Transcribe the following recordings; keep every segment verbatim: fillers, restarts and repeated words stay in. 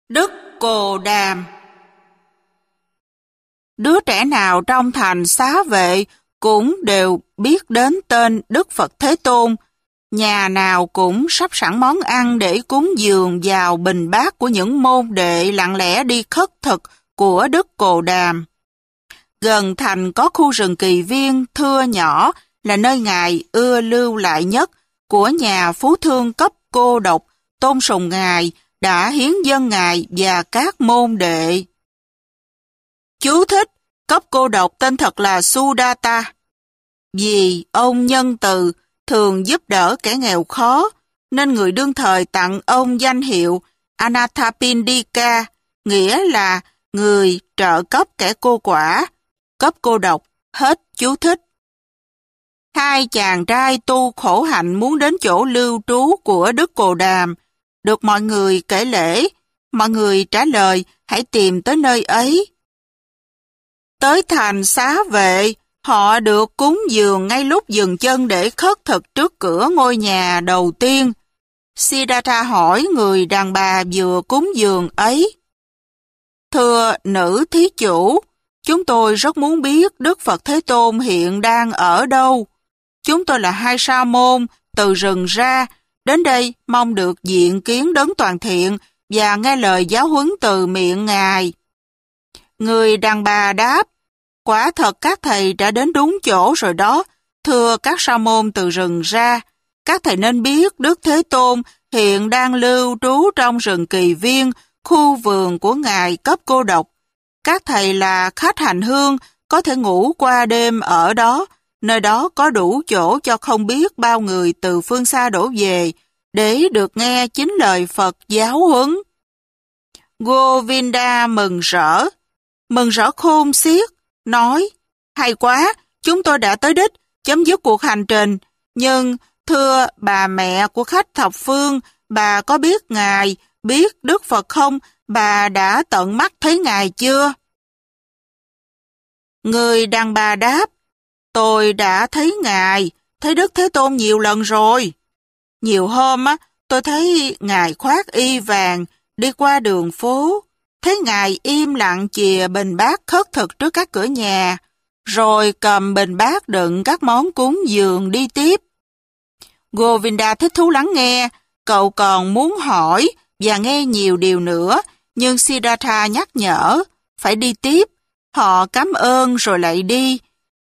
Đức Cồ Đàm. Đứa trẻ nào trong thành Xá Vệ cũng đều biết đến tên Đức Phật Thế Tôn. Nhà nào cũng sắp sẵn món ăn để cúng dường vào bình bát của những môn đệ lặng lẽ đi khất thực của Đức Cồ Đàm. Gần thành có khu rừng Kỳ Viên thưa nhỏ là nơi Ngài ưa lưu lại nhất của nhà phú thương cấp cô độc tôn sùng Ngài đã hiến dâng Ngài và các môn đệ. Chú thích: cấp cô độc tên thật là Sudatta. Vì ông nhân từ thường giúp đỡ kẻ nghèo khó, nên người đương thời tặng ông danh hiệu Anathapindika, nghĩa là người trợ cấp kẻ cô quả, cấp cô độc. Hết chú thích. Hai chàng trai tu khổ hạnh muốn đến chỗ lưu trú của Đức Cồ Đàm, được mọi người kể lễ. Mọi người trả lời hãy tìm tới nơi ấy. Tới thành Xá Vệ, họ được cúng dường ngay lúc dừng chân để khất thực trước cửa ngôi nhà đầu tiên. Siddhartha hỏi người đàn bà vừa cúng dường ấy: Thưa nữ thí chủ, chúng tôi rất muốn biết Đức Phật Thế Tôn hiện đang ở đâu. Chúng tôi là hai sa môn từ rừng ra, đến đây mong được diện kiến đấng toàn thiện và nghe lời giáo huấn từ miệng Ngài. Người đàn bà đáp: Quả thật các thầy đã đến đúng chỗ rồi đó. Thưa các sa môn từ rừng ra, các thầy nên biết Đức Thế Tôn hiện đang lưu trú trong rừng Kỳ Viên, khu vườn của Ngài cấp cô độc. Các thầy là khách hành hương, có thể ngủ qua đêm ở đó. Nơi đó có đủ chỗ cho không biết bao người từ phương xa đổ về để được nghe chính lời Phật giáo huấn. Govinda mừng rỡ, mừng rỡ khôn xiết, nói: Hay quá, chúng tôi đã tới đích, chấm dứt cuộc hành trình. Nhưng, thưa bà mẹ của khách thập phương, bà có biết Ngài, biết Đức Phật không? Bà đã tận mắt thấy Ngài chưa? Người đàn bà đáp: Tôi đã thấy Ngài, thấy Đức Thế Tôn nhiều lần rồi. Nhiều hôm á, tôi thấy Ngài khoác y vàng, đi qua đường phố, thấy Ngài im lặng chìa bình bát khất thực trước các cửa nhà, rồi cầm bình bát đựng các món cúng dường đi tiếp. Govinda thích thú lắng nghe, cậu còn muốn hỏi và nghe nhiều điều nữa, nhưng Siddhartha nhắc nhở, phải đi tiếp. Họ cảm ơn rồi lại đi.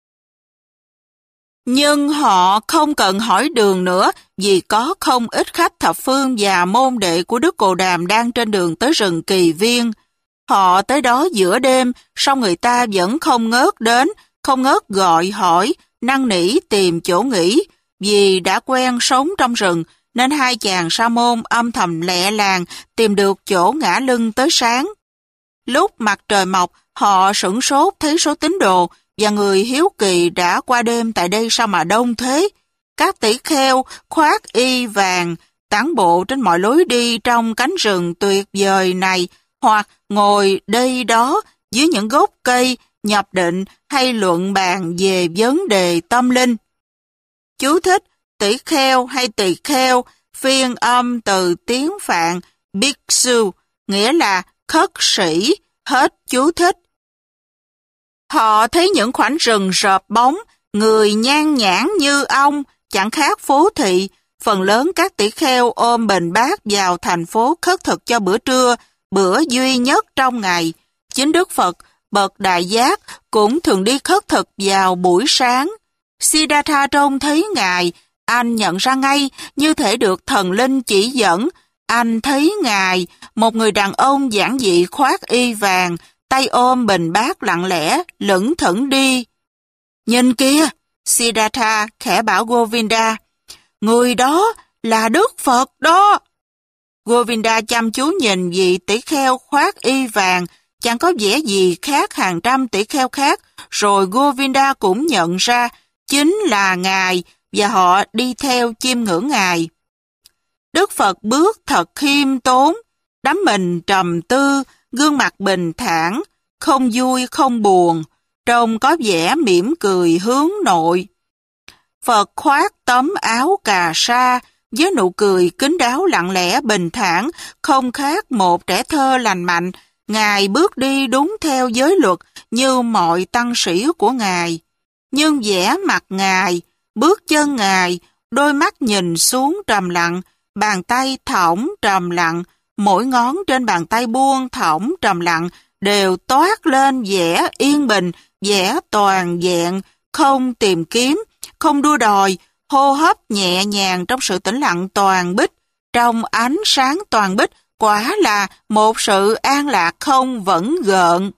Nhưng họ không cần hỏi đường nữa, vì có không ít khách thập phương và môn đệ của Đức Cồ Đàm đang trên đường tới rừng Kỳ Viên. Họ tới đó giữa đêm, song người ta vẫn không ngớt đến, không ngớt gọi hỏi, năn nỉ tìm chỗ nghỉ. Vì đã quen sống trong rừng, nên hai chàng sa môn âm thầm lẹ làng tìm được chỗ ngả lưng tới sáng. Lúc mặt trời mọc, họ sửng sốt thấy số tín đồ và người hiếu kỳ đã qua đêm tại đây sao mà đông thế. Các tỷ kheo khoác y vàng tản bộ trên mọi lối đi trong cánh rừng tuyệt vời này, hoặc ngồi đây đó dưới những gốc cây nhập định hay luận bàn về vấn đề tâm linh. Chú thích: tỷ kheo hay tỳ kheo, phiên âm từ tiếng Phạn bhikksu, nghĩa là khất sĩ. Hết chú thích. Họ thấy những khoảnh rừng rợp bóng, người nhan nhãn như ong, chẳng khác phố thị. Phần lớn các tỷ kheo ôm bình bát vào thành phố khất thực cho bữa trưa, bữa duy nhất trong ngày. Chính Đức Phật, bậc đại giác, cũng thường đi khất thực vào buổi sáng. Siddhartha trông thấy Ngài, anh nhận ra ngay như thể được thần linh chỉ dẫn. Anh thấy Ngài, một người đàn ông giản dị khoác y vàng, tay ôm bình bát lặng lẽ, lững thững đi. Nhìn kia, Siddhartha khẽ bảo Govinda, người đó là Đức Phật đó. Govinda chăm chú nhìn vị tỷ kheo khoác y vàng, chẳng có vẻ gì khác hàng trăm tỷ kheo khác, rồi Govinda cũng nhận ra chính là Ngài, và họ đi theo chiêm ngưỡng Ngài. Đức Phật bước thật khiêm tốn, đắm mình trầm tư, gương mặt bình thản, không vui không buồn, trông có vẻ mỉm cười hướng nội. Phật khoác tấm áo cà sa, với nụ cười kín đáo lặng lẽ bình thản, không khác một trẻ thơ lành mạnh, Ngài bước đi đúng theo giới luật như mọi tăng sĩ của Ngài. Nhưng vẻ mặt Ngài, bước chân Ngài, đôi mắt nhìn xuống trầm lặng, bàn tay thõng trầm lặng, mỗi ngón trên bàn tay buông thõng trầm lặng, đều toát lên vẻ yên bình, vẻ toàn vẹn, không tìm kiếm, không đua đòi, hô hấp nhẹ nhàng trong sự tĩnh lặng toàn bích, trong ánh sáng toàn bích, quả là một sự an lạc không vẫn gợn.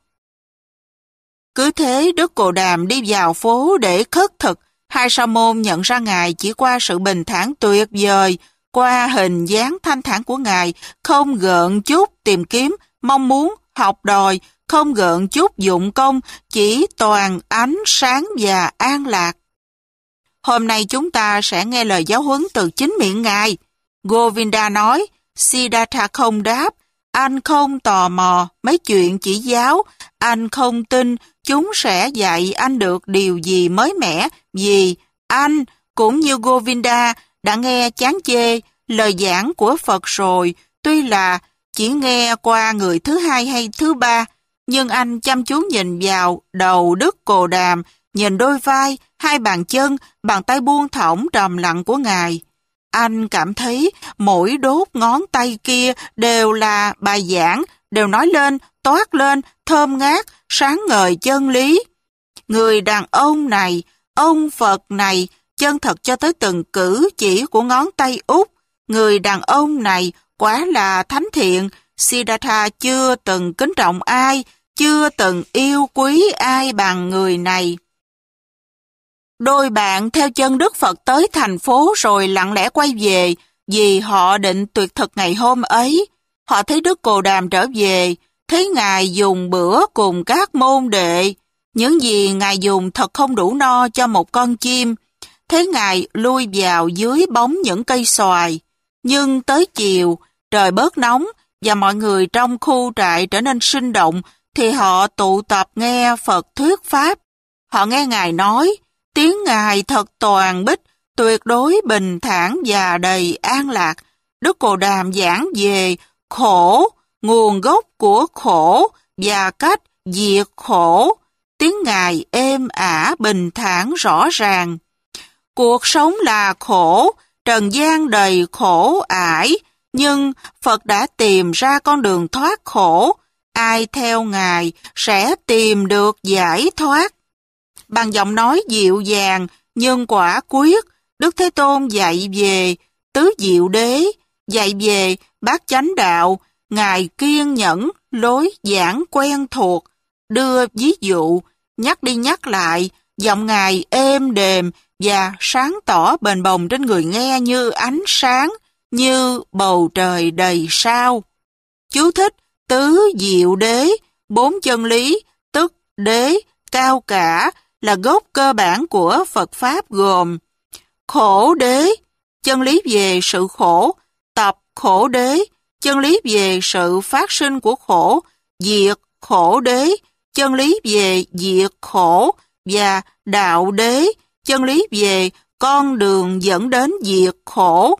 Cứ thế Đức Cồ Đàm đi vào phố để khất thực, hai sa môn nhận ra Ngài chỉ qua sự bình thản tuyệt vời, qua hình dáng thanh thản của Ngài, không gợn chút tìm kiếm, mong muốn, học đòi, không gợn chút dụng công, chỉ toàn ánh sáng và an lạc. Hôm nay chúng ta sẽ nghe lời giáo huấn từ chính miệng Ngài. Govinda nói, Siddhartha không đáp, anh không tò mò mấy chuyện chỉ giáo, anh không tin chúng sẽ dạy anh được điều gì mới mẻ, vì anh, cũng như Govinda, đã nghe chán chê lời giảng của Phật rồi, tuy là chỉ nghe qua người thứ hai hay thứ ba, nhưng anh chăm chú nhìn vào đầu Đức Cồ Đàm, nhìn đôi vai, hai bàn chân, bàn tay buông thõng trầm lặng của Ngài. Anh cảm thấy mỗi đốt ngón tay kia đều là bài giảng, đều nói lên, toát lên, thơm ngát, sáng ngời chân lý. Người đàn ông này, ông Phật này, chân thật cho tới từng cử chỉ của ngón tay út. Người đàn ông này quá là thánh thiện, Siddhartha chưa từng kính trọng ai, chưa từng yêu quý ai bằng người này. Đôi bạn theo chân Đức Phật tới thành phố rồi lặng lẽ quay về, vì họ định tuyệt thực ngày hôm ấy. Họ thấy Đức Cồ Đàm trở về, thấy Ngài dùng bữa cùng các môn đệ. Những gì Ngài dùng thật không đủ no cho một con chim. Thấy Ngài lui vào dưới bóng những cây xoài. Nhưng tới chiều, trời bớt nóng và mọi người trong khu trại trở nên sinh động, thì họ tụ tập nghe Phật thuyết pháp. Họ nghe Ngài nói, tiếng Ngài thật toàn bích, tuyệt đối bình thản và đầy an lạc. Đức Cồ Đàm giảng về khổ, nguồn gốc của khổ và cách diệt khổ. Tiếng Ngài êm ả bình thản rõ ràng. Cuộc sống là khổ, trần gian đầy khổ ải, nhưng Phật đã tìm ra con đường thoát khổ. Ai theo Ngài sẽ tìm được giải thoát. Bằng giọng nói dịu dàng nhưng quả quyết, Đức Thế Tôn dạy về tứ diệu đế, dạy về bát chánh đạo. Ngài kiên nhẫn, lối giảng quen thuộc, đưa ví dụ, nhắc đi nhắc lại, giọng Ngài êm đềm và sáng tỏ bền bồng trên người nghe như ánh sáng, như bầu trời đầy sao. Chú thích: tứ diệu đế, bốn chân lý, tức đế, cao cả, là gốc cơ bản của Phật Pháp gồm khổ đế, chân lý về sự khổ; tập khổ đế, chân lý về sự phát sinh của khổ; diệt khổ đế, chân lý về diệt khổ; và đạo đế, chân lý về con đường dẫn đến diệt khổ.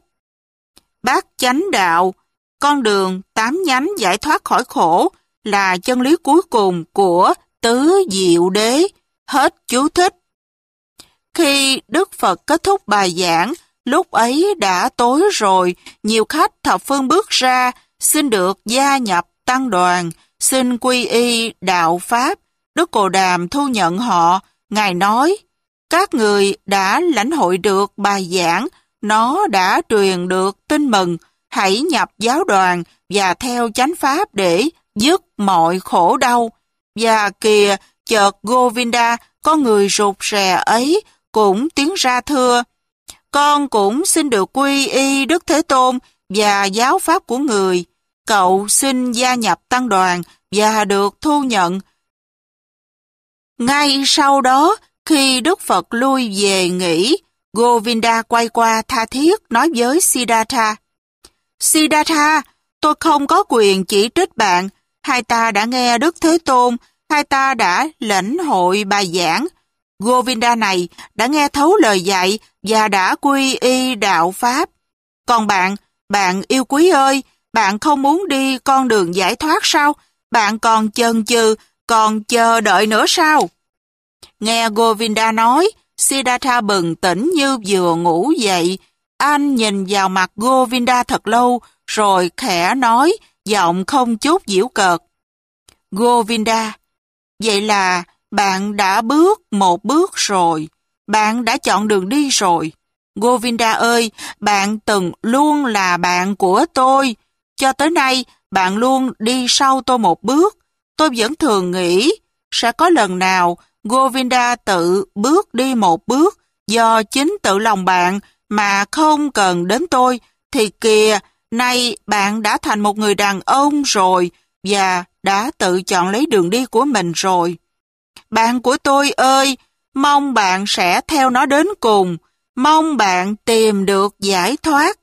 Bát chánh đạo, con đường tám nhánh giải thoát khỏi khổ, là chân lý cuối cùng của tứ diệu đế. Hết chú thích. Khi Đức Phật kết thúc bài giảng, lúc ấy đã tối rồi, nhiều khách thập phương bước ra, xin được gia nhập tăng đoàn, xin quy y đạo Pháp. Đức Cồ Đàm thu nhận họ. Ngài nói, các người đã lãnh hội được bài giảng, nó đã truyền được tin mừng, hãy nhập giáo đoàn và theo chánh Pháp để dứt mọi khổ đau. Và kìa, chợt Govinda, con người rụt rè ấy, cũng tiến ra thưa, con cũng xin được quy y Đức Thế Tôn và giáo pháp của người. Cậu xin gia nhập tăng đoàn và được thu nhận. Ngay sau đó, khi Đức Phật lui về nghỉ, Govinda quay qua tha thiết nói với Siddhartha, Siddhartha, tôi không có quyền chỉ trích bạn. Hai ta đã nghe Đức Thế Tôn, hai ta đã lãnh hội bài giảng. Govinda này đã nghe thấu lời dạy và đã quy y đạo Pháp. Còn bạn, bạn yêu quý ơi, bạn không muốn đi con đường giải thoát sao? Bạn còn chần chừ, còn chờ đợi nữa sao? Nghe Govinda nói, Siddhartha bừng tỉnh như vừa ngủ dậy. Anh nhìn vào mặt Govinda thật lâu, rồi khẽ nói, giọng không chút giễu cợt. Govinda, vậy là bạn đã bước một bước rồi. Bạn đã chọn đường đi rồi. Govinda ơi, bạn từng luôn là bạn của tôi. Cho tới nay, bạn luôn đi sau tôi một bước. Tôi vẫn thường nghĩ, sẽ có lần nào Govinda tự bước đi một bước do chính tự lòng bạn mà không cần đến tôi, thì kìa, nay bạn đã thành một người đàn ông rồi và đã tự chọn lấy đường đi của mình rồi. Bạn của tôi ơi, mong bạn sẽ theo nó đến cùng, mong bạn tìm được giải thoát.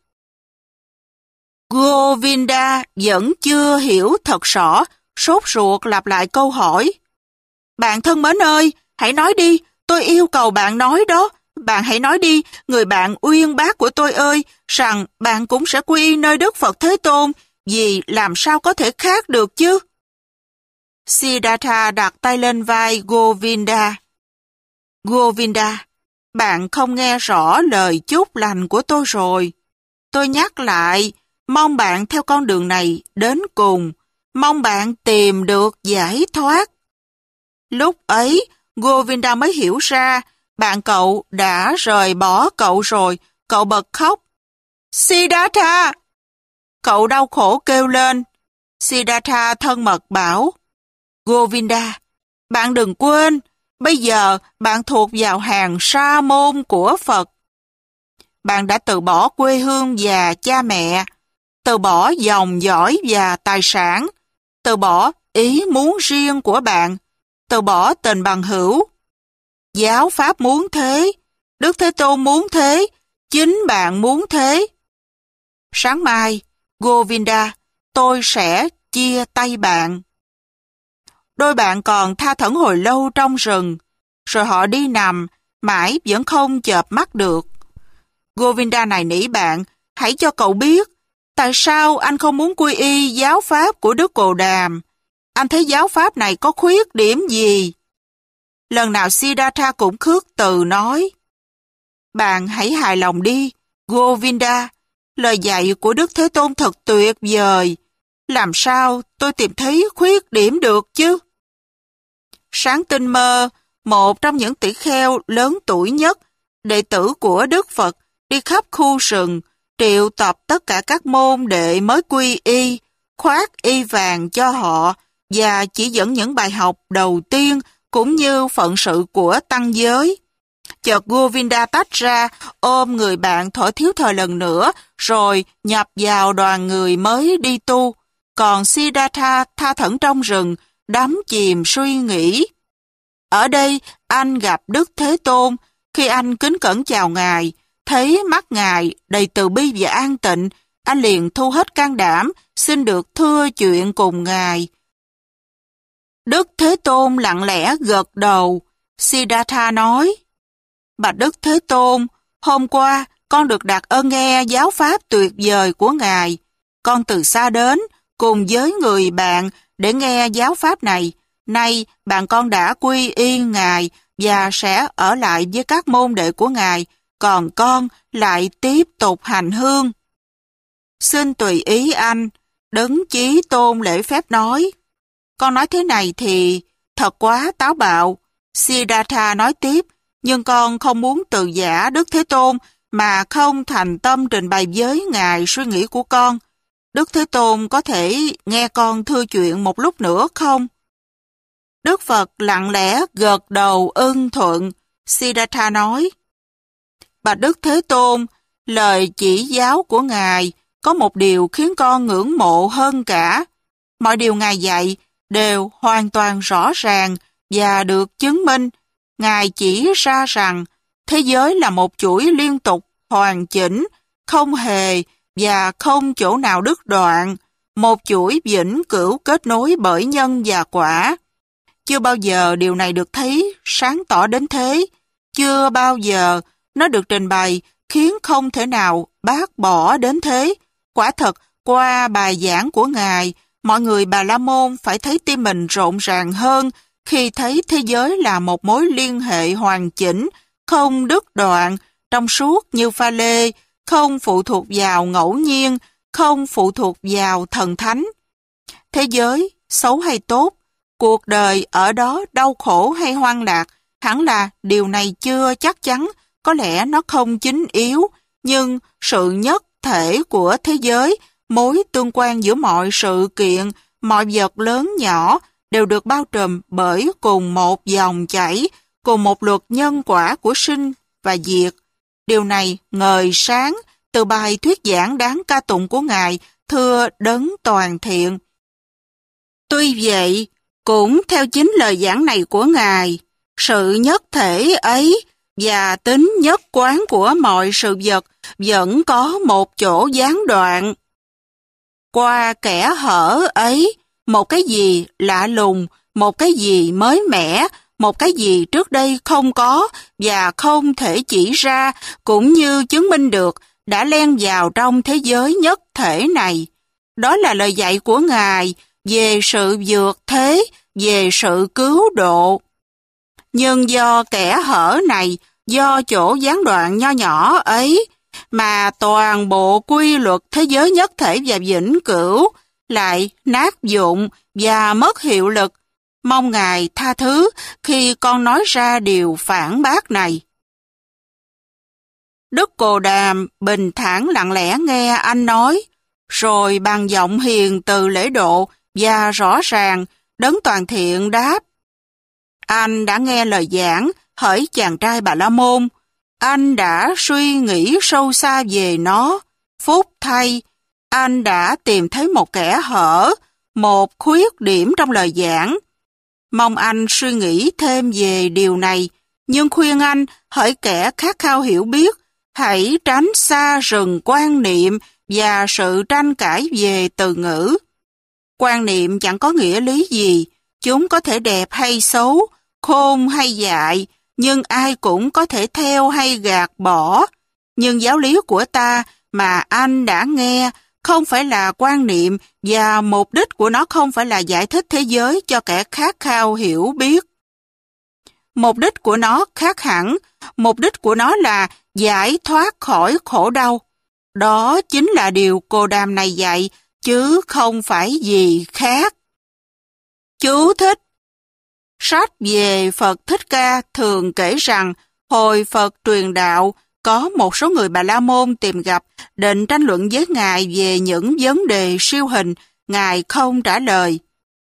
Govinda vẫn chưa hiểu thật rõ, sốt ruột lặp lại câu hỏi. Bạn thân mến ơi, hãy nói đi, tôi yêu cầu bạn nói đó. Bạn hãy nói đi, người bạn uyên bác của tôi ơi, rằng bạn cũng sẽ quy y nơi Đức Phật Thế Tôn, vì làm sao có thể khác được chứ? Siddhartha đặt tay lên vai Govinda. Govinda, bạn không nghe rõ lời chúc lành của tôi rồi. Tôi nhắc lại, mong bạn theo con đường này đến cùng, mong bạn tìm được giải thoát. Lúc ấy, Govinda mới hiểu ra, bạn cậu đã rời bỏ cậu rồi, cậu bật khóc. Siddhartha! Cậu đau khổ kêu lên. Siddhartha thân mật bảo, Govinda, bạn đừng quên, bây giờ bạn thuộc vào hàng sa môn của Phật. Bạn đã từ bỏ quê hương và cha mẹ, từ bỏ dòng dõi và tài sản, từ bỏ ý muốn riêng của bạn, từ bỏ tình bằng hữu. Giáo Pháp muốn thế, Đức Thế Tôn muốn thế, chính bạn muốn thế. Sáng mai, Govinda, tôi sẽ chia tay bạn. Đôi bạn còn tha thẩn hồi lâu trong rừng, rồi họ đi nằm, mãi vẫn không chợp mắt được. Govinda này nỉ bạn, hãy cho cậu biết, tại sao anh không muốn quy y giáo Pháp của Đức Cồ Đàm. Anh thấy giáo Pháp này có khuyết điểm gì? Lần nào Siddhartha cũng khước từ nói, bạn hãy hài lòng đi, Govinda, lời dạy của Đức Thế Tôn thật tuyệt vời. Làm sao tôi tìm thấy khuyết điểm được chứ? Sáng tinh mơ, một trong những tỷ kheo lớn tuổi nhất, đệ tử của Đức Phật, đi khắp khu rừng, triệu tập tất cả các môn đệ mới quy y, khoác y vàng cho họ và chỉ dẫn những bài học đầu tiên cũng như phận sự của tăng giới. Chợt Govinda tách ra, ôm người bạn thổi thiếu thời lần nữa, rồi nhập vào đoàn người mới đi tu. Còn Siddhartha tha thẩn trong rừng, đắm chìm suy nghĩ. Ở đây, anh gặp Đức Thế Tôn. Khi anh kính cẩn chào Ngài, thấy mắt Ngài đầy từ bi và an tịnh, anh liền thu hết can đảm, xin được thưa chuyện cùng Ngài. Đức Thế Tôn lặng lẽ gật đầu. Siddhartha nói, Bạch Đức Thế Tôn, hôm qua con được đặc ơn nghe giáo Pháp tuyệt vời của Ngài. Con từ xa đến, cùng với người bạn để nghe giáo Pháp này. Nay bạn con đã quy y Ngài và sẽ ở lại với các môn đệ của Ngài, còn con lại tiếp tục hành hương. Xin tùy ý anh, Đấng Chí Tôn lễ phép nói. Con nói thế này thì thật quá táo bạo. Siddhartha nói tiếp, nhưng con không muốn từ giả Đức Thế Tôn mà không thành tâm trình bày với Ngài suy nghĩ của con. Đức Thế Tôn có thể nghe con thưa chuyện một lúc nữa không? Đức Phật lặng lẽ gật đầu ưng thuận. Siddhartha nói, Bạch Đức Thế Tôn, lời chỉ giáo của Ngài có một điều khiến con ngưỡng mộ hơn cả. Mọi điều Ngài dạy đều hoàn toàn rõ ràng và được chứng minh. Ngài chỉ ra rằng thế giới là một chuỗi liên tục, hoàn chỉnh, không hề và không chỗ nào đứt đoạn, một chuỗi vĩnh cửu kết nối bởi nhân và quả. Chưa bao giờ điều này được thấy sáng tỏ đến thế, chưa bao giờ nó được trình bày khiến không thể nào bác bỏ đến thế. Quả thật, qua bài giảng của Ngài, mọi người Bà La Môn phải thấy tim mình rộn ràng hơn khi thấy thế giới là một mối liên hệ hoàn chỉnh, không đứt đoạn, trong suốt như pha lê, không phụ thuộc vào ngẫu nhiên, không phụ thuộc vào thần thánh. Thế giới, xấu hay tốt, cuộc đời ở đó đau khổ hay hoang lạc, hẳn là điều này chưa chắc chắn, có lẽ nó không chính yếu, nhưng sự nhất thể của thế giới, mối tương quan giữa mọi sự kiện, mọi vật lớn nhỏ đều được bao trùm bởi cùng một dòng chảy, cùng một luật nhân quả của sinh và diệt. Điều này ngời sáng từ bài thuyết giảng đáng ca tụng của Ngài, thưa Đấng Toàn Thiện. Tuy vậy, cũng theo chính lời giảng này của Ngài, sự nhất thể ấy và tính nhất quán của mọi sự vật vẫn có một chỗ gián đoạn. Qua kẽ hở ấy, một cái gì lạ lùng, một cái gì mới mẻ, một cái gì trước đây không có và không thể chỉ ra, cũng như chứng minh được, đã len vào trong thế giới nhất thể này. Đó là lời dạy của Ngài về sự vượt thế, về sự cứu độ. Nhưng do kẽ hở này, do chỗ gián đoạn nho nhỏ ấy, mà toàn bộ quy luật thế giới nhất thể và vĩnh cửu lại nát dụng và mất hiệu lực. Mong Ngài tha thứ khi con nói ra điều phản bác này. Đức Cồ Đàm bình thản lặng lẽ nghe anh nói, rồi bằng giọng hiền từ lễ độ và rõ ràng, Đấng Toàn Thiện đáp: Anh đã nghe lời giảng, hỡi chàng trai Bà La Môn. Anh đã suy nghĩ sâu xa về nó. Phúc thay, anh đã tìm thấy một kẽ hở, một khuyết điểm trong lời giảng. Mong anh suy nghĩ thêm về điều này, nhưng khuyên anh, hỡi kẻ khát khao hiểu biết, hãy tránh xa rừng quan niệm và sự tranh cãi về từ ngữ. Quan niệm chẳng có nghĩa lý gì, chúng có thể đẹp hay xấu, khôn hay dại, nhưng ai cũng có thể theo hay gạt bỏ. Nhưng giáo lý của ta mà anh đã nghe không phải là quan niệm và mục đích của nó không phải là giải thích thế giới cho kẻ khát khao hiểu biết. Mục đích của nó khác hẳn, mục đích của nó là giải thoát khỏi khổ đau. Đó chính là điều Cồ Đàm này dạy, chứ không phải gì khác. Chú thích: sách về Phật Thích Ca thường kể rằng hồi Phật truyền đạo, có một số người Bà La Môn tìm gặp định tranh luận với Ngài về những vấn đề siêu hình, Ngài không trả lời.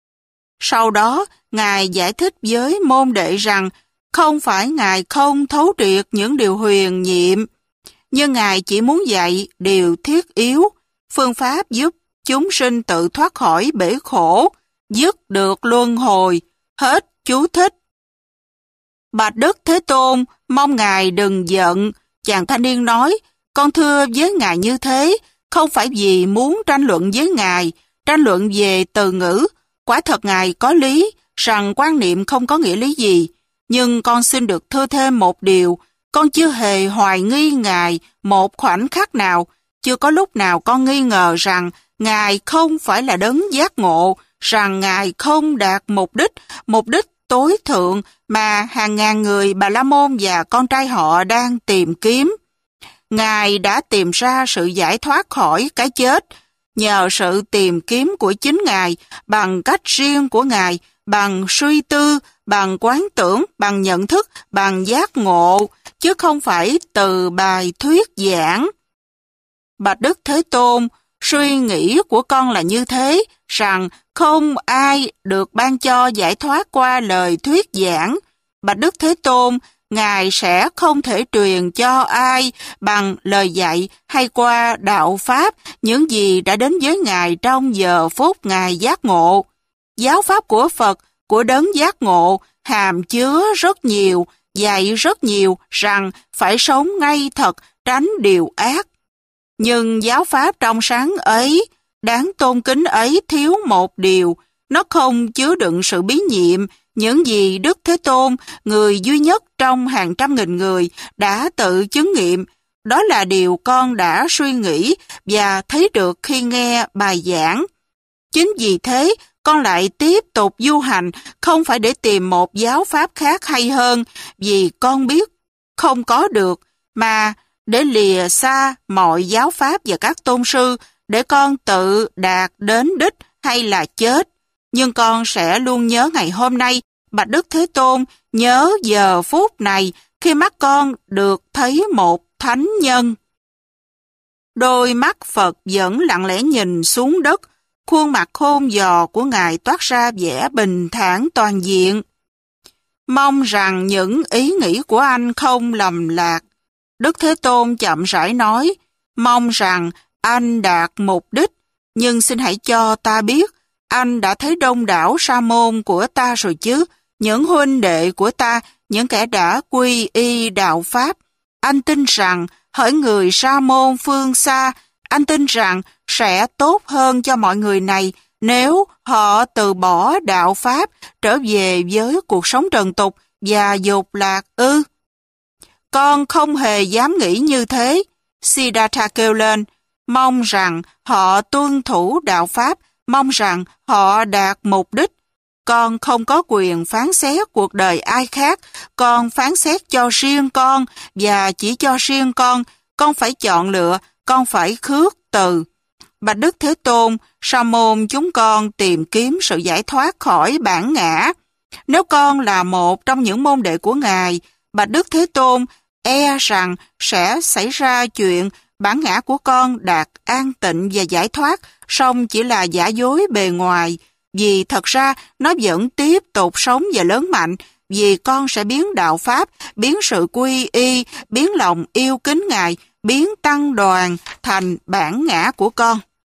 Sau đó, Ngài giải thích với môn đệ rằng không phải Ngài không thấu triệt những điều huyền nhiệm, nhưng Ngài chỉ muốn dạy điều thiết yếu, phương pháp giúp chúng sinh tự thoát khỏi bể khổ, dứt được luân hồi. Hết chú thích. Bạch Đức Thế Tôn mong Ngài đừng giận. Chàng thanh niên nói, con thưa với Ngài như thế, không phải vì muốn tranh luận với Ngài, tranh luận về từ ngữ. Quả thật Ngài có lý, rằng quan niệm không có nghĩa lý gì. Nhưng con xin được thưa thêm một điều, con chưa hề hoài nghi Ngài một khoảnh khắc nào, chưa có lúc nào con nghi ngờ rằng Ngài không phải là đấng giác ngộ, rằng Ngài không đạt mục đích, mục đích tối thượng mà hàng ngàn người Bà La Môn và con trai họ đang tìm kiếm. Ngài đã tìm ra sự giải thoát khỏi cái chết, nhờ sự tìm kiếm của chính Ngài, bằng cách riêng của Ngài, bằng suy tư, bằng quán tưởng, bằng nhận thức, bằng giác ngộ, chứ không phải từ bài thuyết giảng. Bạch Đức Thế Tôn, suy nghĩ của con là như thế, rằng không ai được ban cho giải thoát qua lời thuyết giảng. Bạch Đức Thế Tôn, Ngài sẽ không thể truyền cho ai bằng lời dạy hay qua đạo Pháp những gì đã đến với Ngài trong giờ phút Ngài giác ngộ. Giáo Pháp của Phật, của đấng giác ngộ, hàm chứa rất nhiều, dạy rất nhiều rằng phải sống ngay thật, tránh điều ác. Nhưng giáo Pháp trong sáng ấy, đáng tôn kính ấy thiếu một điều, nó không chứa đựng sự bí nhiệm, những gì Đức Thế Tôn, người duy nhất trong hàng trăm nghìn người, đã tự chứng nghiệm. Đó là điều con đã suy nghĩ và thấy được khi nghe bài giảng. Chính vì thế, con lại tiếp tục du hành, không phải để tìm một giáo pháp khác hay hơn, vì con biết không có được, mà để lìa xa mọi giáo pháp và các tôn sư, để con tự đạt đến đích hay là chết. Nhưng con sẽ luôn nhớ ngày hôm nay, bạch Đức Thế Tôn, nhớ giờ phút này khi mắt con được thấy một thánh nhân. Đôi mắt Phật vẫn lặng lẽ nhìn xuống đất, khuôn mặt khôn giò của Ngài toát ra vẻ bình thản toàn diện. Mong rằng những ý nghĩ của anh không lầm lạc. Đức Thế Tôn chậm rãi nói, mong rằng anh đạt mục đích, nhưng xin hãy cho ta biết, anh đã thấy đông đảo sa môn của ta rồi chứ, những huynh đệ của ta, những kẻ đã quy y đạo Pháp. Anh tin rằng, hỡi người sa môn phương xa, anh tin rằng sẽ tốt hơn cho mọi người này nếu họ từ bỏ đạo Pháp trở về với cuộc sống trần tục và dục lạc ư. Con không hề dám nghĩ như thế. Siddhartha kêu lên, mong rằng họ tuân thủ đạo Pháp, mong rằng họ đạt mục đích. Con không có quyền phán xét cuộc đời ai khác, con phán xét cho riêng con, và chỉ cho riêng con, con phải chọn lựa, con phải khước từ. Bạch Đức Thế Tôn, sa môn chúng con tìm kiếm sự giải thoát khỏi bản ngã. Nếu con là một trong những môn đệ của Ngài, Bạch Đức Thế Tôn, e rằng sẽ xảy ra chuyện bản ngã của con đạt an tịnh và giải thoát, song chỉ là giả dối bề ngoài, vì thật ra nó vẫn tiếp tục sống và lớn mạnh, vì con sẽ biến đạo Pháp, biến sự quy y, biến lòng yêu kính Ngài, biến tăng đoàn thành bản ngã của con.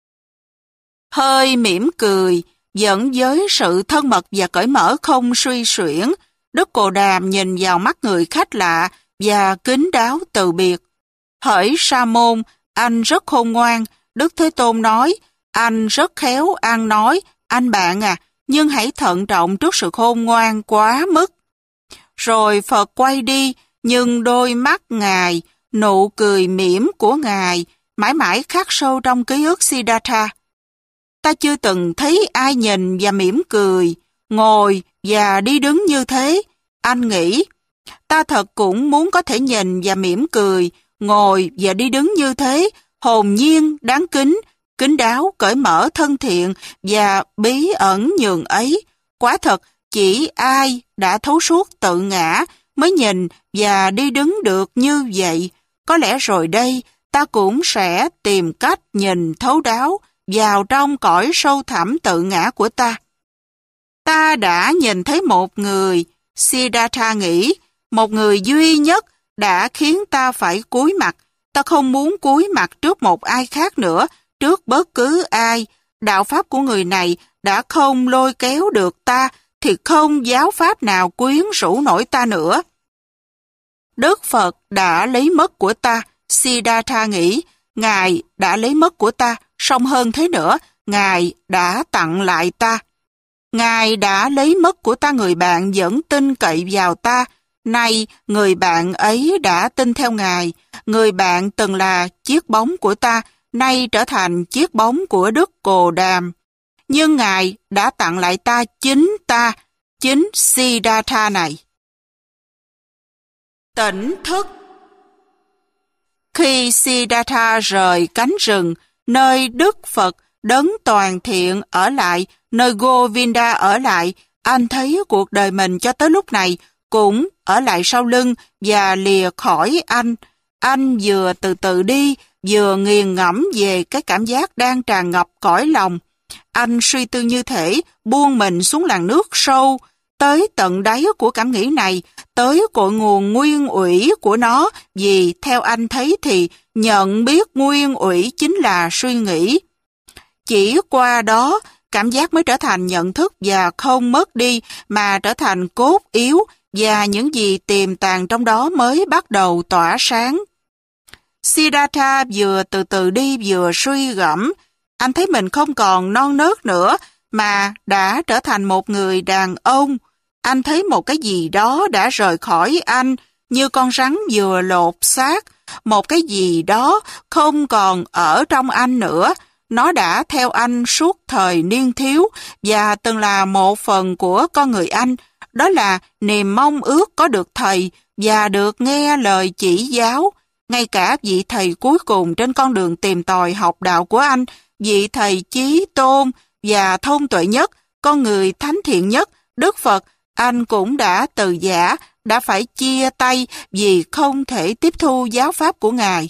Hơi mỉm cười, dẫn với sự thân mật và cởi mở không suy xuyển, Đức Cồ Đàm nhìn vào mắt người khách lạ và kính đáo từ biệt. Hỡi sa môn, anh rất khôn ngoan. Đức Thế Tôn nói, anh rất khéo ăn nói, anh bạn à, nhưng hãy thận trọng trước sự khôn ngoan quá mức. Rồi Phật quay đi, nhưng đôi mắt Ngài, nụ cười mỉm của Ngài, mãi mãi khắc sâu trong ký ức Siddhartha. Ta chưa từng thấy ai nhìn và mỉm cười, ngồi và đi đứng như thế. Anh nghĩ, ta thật cũng muốn có thể nhìn và mỉm cười, ngồi và đi đứng như thế, hồn nhiên, đáng kính, kính đáo, cởi mở, thân thiện và bí ẩn nhường ấy. Quả thật, chỉ ai đã thấu suốt tự ngã mới nhìn và đi đứng được như vậy. Có lẽ rồi đây, ta cũng sẽ tìm cách nhìn thấu đáo vào trong cõi sâu thẳm tự ngã của ta. Ta đã nhìn thấy một người, Siddhartha nghĩ, một người duy nhất đã khiến ta phải cúi mặt. Ta không muốn cúi mặt trước một ai khác nữa, trước bất cứ ai. Đạo Pháp của người này đã không lôi kéo được ta, thì không giáo Pháp nào quyến rũ nổi ta nữa. Đức Phật đã lấy mất của ta, Siddhartha nghĩ, Ngài đã lấy mất của ta, song hơn thế nữa, Ngài đã tặng lại ta. Ngài đã lấy mất của ta người bạn vẫn tin cậy vào ta, nay người bạn ấy đã tin theo Ngài, người bạn từng là chiếc bóng của ta, nay trở thành chiếc bóng của Đức Cồ Đàm. Nhưng Ngài đã tặng lại ta chính ta, chính Siddhartha này. Tỉnh thức. Khi Siddhartha rời cánh rừng, nơi Đức Phật đấng toàn thiện ở lại, nơi Govinda ở lại, anh thấy cuộc đời mình cho tới lúc này cũng ở lại sau lưng và lìa khỏi anh. Anh vừa từ từ đi, vừa nghiền ngẫm về cái cảm giác đang tràn ngập cõi lòng. Anh suy tư như thể buông mình xuống làn nước sâu, tới tận đáy của cảm nghĩ này, tới cội nguồn nguyên ủy của nó, vì theo anh thấy thì nhận biết nguyên ủy chính là suy nghĩ. Chỉ qua đó, cảm giác mới trở thành nhận thức và không mất đi, mà trở thành cốt yếu, và những gì tiềm tàng trong đó mới bắt đầu tỏa sáng. Siddhartha vừa từ từ đi vừa suy gẫm. Anh thấy mình không còn non nớt nữa, mà đã trở thành một người đàn ông. Anh thấy một cái gì đó đã rời khỏi anh, như con rắn vừa lột xác. một cái gì đó không còn ở trong anh nữa. Nó đã theo anh suốt thời niên thiếu và từng là một phần của con người anh. Đó là niềm mong ước có được thầy và được nghe lời chỉ giáo. Ngay cả vị thầy cuối cùng trên con đường tìm tòi học đạo của anh, vị thầy chí tôn và thông tuệ nhất, con người thánh thiện nhất, Đức Phật, anh cũng đã từ giã, đã phải chia tay vì không thể tiếp thu giáo pháp của Ngài.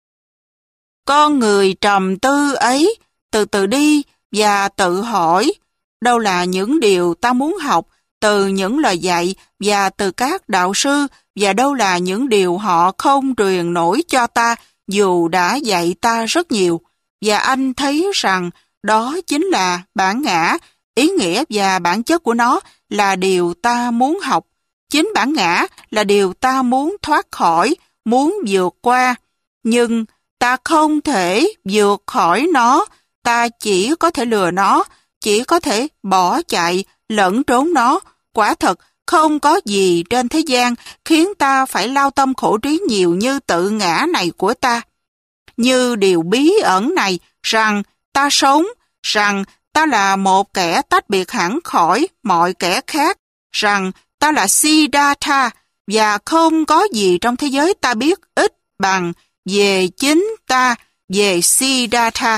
Con người trầm tư ấy, từ từ đi và tự hỏi, đâu là những điều ta muốn học từ những lời dạy và từ các đạo sư, và đâu là những điều họ không truyền nổi cho ta dù đã dạy ta rất nhiều. Và anh thấy rằng đó chính là bản ngã, ý nghĩa và bản chất của nó là điều ta muốn học. Chính bản ngã là điều ta muốn thoát khỏi, muốn vượt qua. Nhưng ta không thể vượt khỏi nó, ta chỉ có thể lừa nó, chỉ có thể bỏ chạy, lẫn trốn nó. Quả thật, không có gì trên thế gian khiến ta phải lao tâm khổ trí nhiều như tự ngã này của ta. Như điều bí ẩn này, rằng ta sống, rằng ta là một kẻ tách biệt hẳn khỏi mọi kẻ khác, rằng ta là Siddhartha, và không có gì trong thế giới ta biết ít bằng về chính ta, về Siddhartha.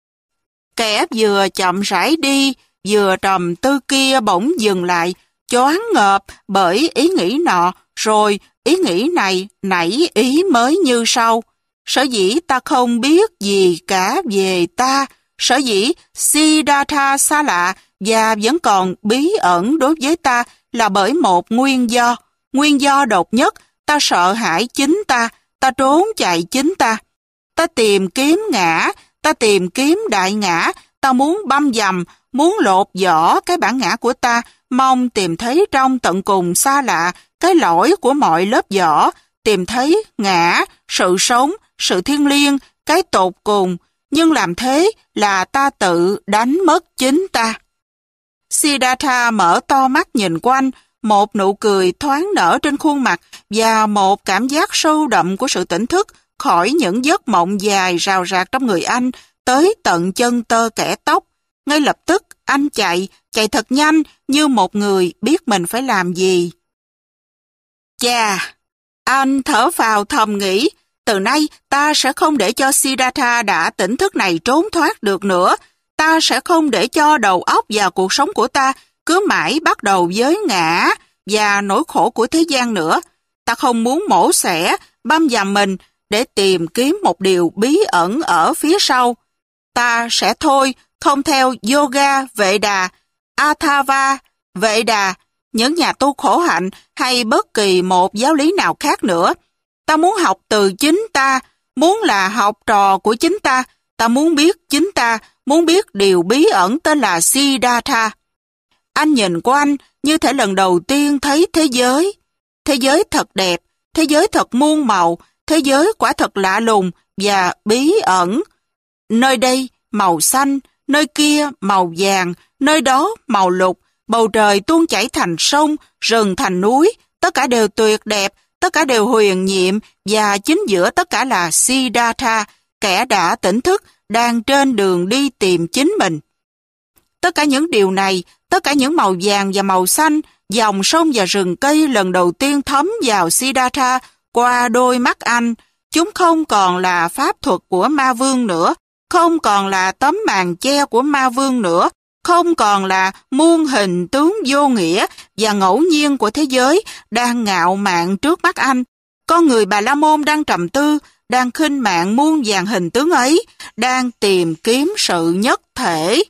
Kẻ vừa chậm rãi đi, vừa trầm tư kia bỗng dừng lại, choáng ngợp bởi ý nghĩ nọ, rồi ý nghĩ này nảy ý mới như sau. Sở dĩ ta không biết gì cả về ta, sở dĩ Siddhartha xa lạ và vẫn còn bí ẩn đối với ta là bởi một nguyên do. Nguyên do độc nhất, ta sợ hãi chính ta, ta trốn chạy chính ta. Ta tìm kiếm ngã, ta tìm kiếm đại ngã, ta muốn băm dầm, muốn lột vỏ cái bản ngã của ta, mong tìm thấy trong tận cùng xa lạ cái lõi của mọi lớp vỏ, tìm thấy ngã, sự sống, sự thiêng liêng, cái tột cùng. Nhưng làm thế là ta tự đánh mất chính ta. Siddhartha mở to mắt nhìn quanh, một nụ cười thoáng nở trên khuôn mặt và một cảm giác sâu đậm của sự tỉnh thức khỏi những giấc mộng dài rào rạc trong người anh tới tận chân tơ kẽ tóc. Ngay lập tức anh chạy, chạy thật nhanh như một người biết mình phải làm gì. Chà, anh thở phào thầm nghĩ, từ nay ta sẽ không để cho Siddhartha đã tỉnh thức này trốn thoát được nữa. Ta sẽ không để cho đầu óc và cuộc sống của ta cứ mãi bắt đầu với ngã và nỗi khổ của thế gian nữa. Ta không muốn mổ xẻ, băm dầm mình để tìm kiếm một điều bí ẩn ở phía sau. Ta sẽ thôi không theo yoga, vệ đà, Athava, vệ đà, những nhà tu khổ hạnh hay bất kỳ một giáo lý nào khác nữa. Ta muốn học từ chính ta, muốn là học trò của chính ta. Ta muốn biết chính ta, muốn biết điều bí ẩn tên là Siddhartha. Anh nhìn quanh như thể lần đầu tiên thấy thế giới. Thế giới thật đẹp, thế giới thật muôn màu, thế giới quả thật lạ lùng và bí ẩn. Nơi đây màu xanh, nơi kia màu vàng, nơi đó màu lục, bầu trời tuôn chảy thành sông, rừng thành núi, tất cả đều tuyệt đẹp, tất cả đều huyền nhiệm và chính giữa tất cả là Siddhartha, kẻ đã tỉnh thức, đang trên đường đi tìm chính mình. Tất cả những điều này, tất cả những màu vàng và màu xanh, dòng sông và rừng cây lần đầu tiên thấm vào Siddhartha qua đôi mắt anh. Chúng không còn là pháp thuật của ma vương nữa, không còn là tấm màn che của ma vương nữa, không còn là muôn hình tướng vô nghĩa và ngẫu nhiên của thế giới đang ngạo mạn trước mắt anh. Con người Bà La Môn đang trầm tư, đang khinh mạn muôn vàn hình tướng ấy, đang tìm kiếm sự nhất thể.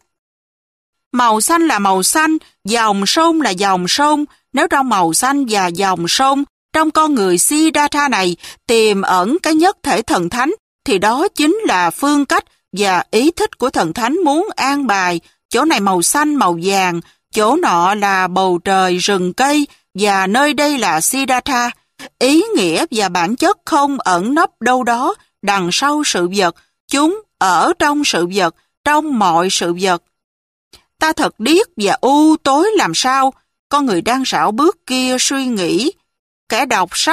Màu xanh là màu xanh, dòng sông là dòng sông. Nếu trong màu xanh và dòng sông, trong con người Siddhartha này tiềm ẩn cái nhất thể thần thánh, thì đó chính là phương cách và ý thích của thần thánh muốn an bài. Chỗ này màu xanh màu vàng, chỗ nọ là bầu trời rừng cây, và nơi đây là Siddhartha. Ý nghĩa và bản chất không ẩn nấp đâu đó đằng sau sự vật, chúng ở trong sự vật, trong mọi sự vật. Ta thật điếc và u tối làm sao? Con người đang rảo bước kia suy nghĩ. Kẻ đọc sách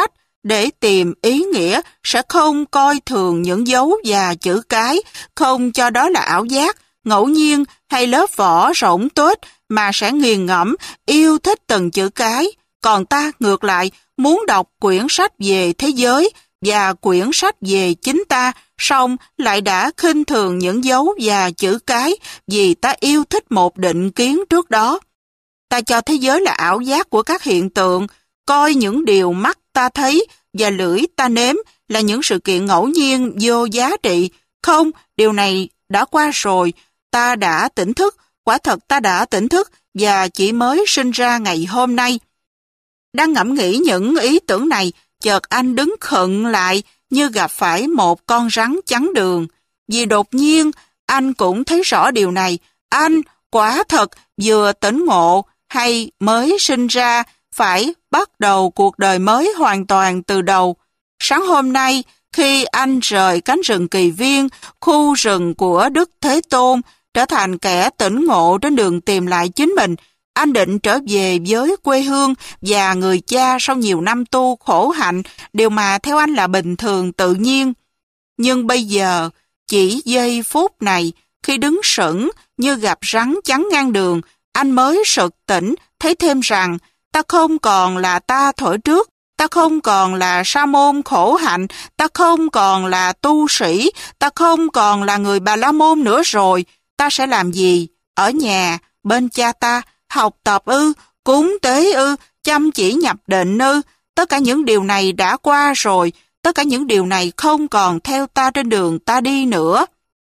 để tìm ý nghĩa, sẽ không coi thường những dấu và chữ cái, không cho đó là ảo giác, ngẫu nhiên hay lớp vỏ rỗng tuếch, mà sẽ nghiền ngẫm, yêu thích từng chữ cái. Còn ta, ngược lại, muốn đọc quyển sách về thế giới và quyển sách về chính ta, song lại đã khinh thường những dấu và chữ cái vì ta yêu thích một định kiến trước đó. Ta cho thế giới là ảo giác của các hiện tượng, coi những điều mắt ta thấy và lưỡi ta nếm là những sự kiện ngẫu nhiên vô giá trị. Không, điều này đã qua rồi, ta đã tỉnh thức, quả thật ta đã tỉnh thức và chỉ mới sinh ra ngày hôm nay. Đang ngẫm nghĩ những ý tưởng này, chợt anh đứng khựng lại như gặp phải một con rắn chắn đường. Vì đột nhiên, anh cũng thấy rõ điều này. Anh, quả thật, vừa tỉnh ngộ hay mới sinh ra, phải bắt đầu cuộc đời mới hoàn toàn từ đầu. Sáng hôm nay, khi anh rời cánh rừng Kỳ Viên, khu rừng của Đức Thế Tôn, trở thành kẻ tỉnh ngộ trên đường tìm lại chính mình, anh định trở về với quê hương và người cha sau nhiều năm tu khổ hạnh, điều mà theo anh là bình thường tự nhiên. Nhưng bây giờ, chỉ giây phút này, khi đứng sững như gặp rắn chắn ngang đường, anh mới sực tỉnh, thấy thêm rằng ta không còn là ta thuở trước, ta không còn là sa môn khổ hạnh, ta không còn là tu sĩ, ta không còn là người Bà La Môn nữa rồi. Ta sẽ làm gì? Ở nhà, bên cha ta, học tập ư, cúng tế ư, chăm chỉ nhập định ư. Tất cả những điều này đã qua rồi, tất cả những điều này không còn theo ta trên đường ta đi nữa.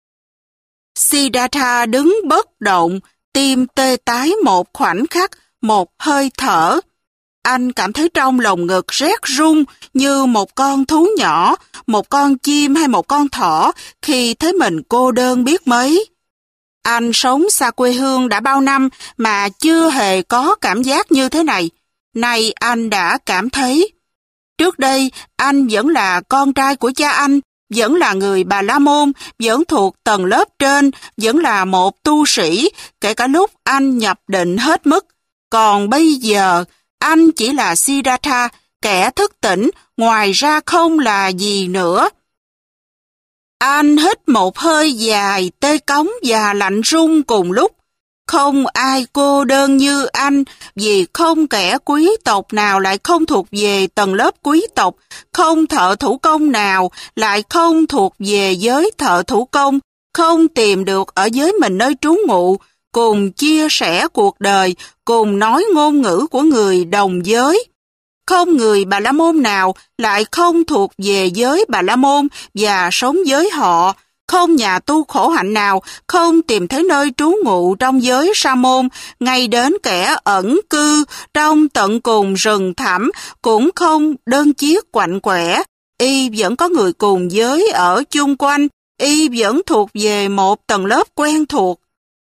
Siddhartha đứng bất động, tim tê tái một khoảnh khắc, một hơi thở. Anh cảm thấy trong lồng ngực rét run như một con thú nhỏ, một con chim hay một con thỏ khi thấy mình cô đơn biết mấy. Anh sống xa quê hương đã bao năm mà chưa hề có cảm giác như thế này. Nay anh đã cảm thấy. Trước đây, anh vẫn là con trai của cha anh, vẫn là người Bà La Môn, vẫn thuộc tầng lớp trên, vẫn là một tu sĩ, kể cả lúc anh nhập định hết mức. Còn bây giờ, anh chỉ là Siddhartha, kẻ thức tỉnh, ngoài ra không là gì nữa. Anh hít một hơi dài, tê cống và lạnh run cùng lúc. Không ai cô đơn như anh, vì không kẻ quý tộc nào lại không thuộc về tầng lớp quý tộc, không thợ thủ công nào lại không thuộc về giới thợ thủ công, không tìm được ở giới mình nơi trú ngụ, cùng chia sẻ cuộc đời, cùng nói ngôn ngữ của người đồng giới. Không người Bà La Môn nào lại không thuộc về giới Bà La Môn và sống với họ. Không nhà tu khổ hạnh nào không tìm thấy nơi trú ngụ trong giới Sa môn, ngay đến kẻ ẩn cư trong tận cùng rừng thẳm cũng không đơn chiếc quạnh quẻ. Y vẫn có người cùng giới ở chung quanh, y vẫn thuộc về một tầng lớp quen thuộc.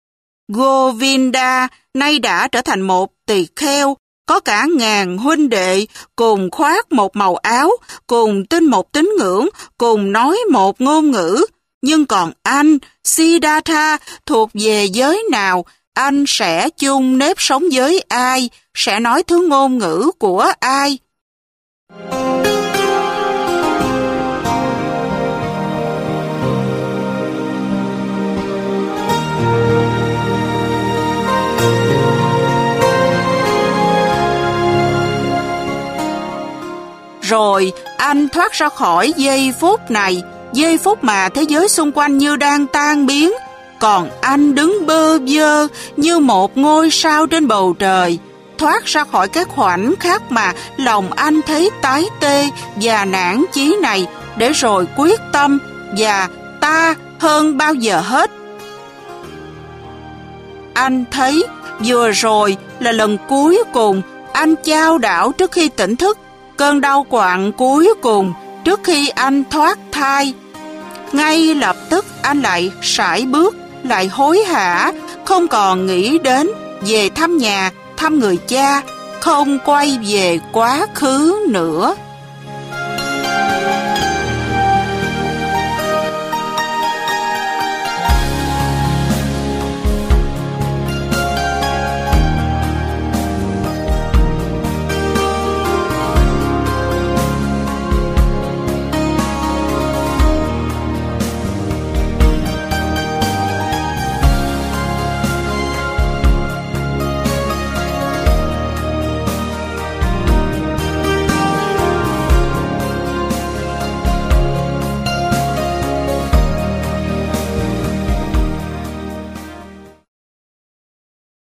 Govinda nay đã trở thành một tỳ kheo, có cả ngàn huynh đệ, cùng khoác một màu áo, cùng tin một tín ngưỡng, cùng nói một ngôn ngữ. Nhưng còn anh, Siddhartha, thuộc về giới nào, anh sẽ chung nếp sống với ai, sẽ nói thứ ngôn ngữ của ai? Rồi anh thoát ra khỏi giây phút này, giây phút mà thế giới xung quanh như đang tan biến, còn anh đứng bơ vơ như một ngôi sao trên bầu trời, thoát ra khỏi cái khoảnh khắc mà lòng anh thấy tái tê và nản chí này, để rồi quyết tâm và ta hơn bao giờ hết. Anh thấy vừa rồi là lần cuối cùng anh chao đảo trước khi tỉnh thức, cơn đau quặn cuối cùng trước khi anh thoát thai. Ngay lập tức anh lại sải bước, lại hối hả, không còn nghĩ đến về thăm nhà, thăm người cha, không quay về quá khứ nữa.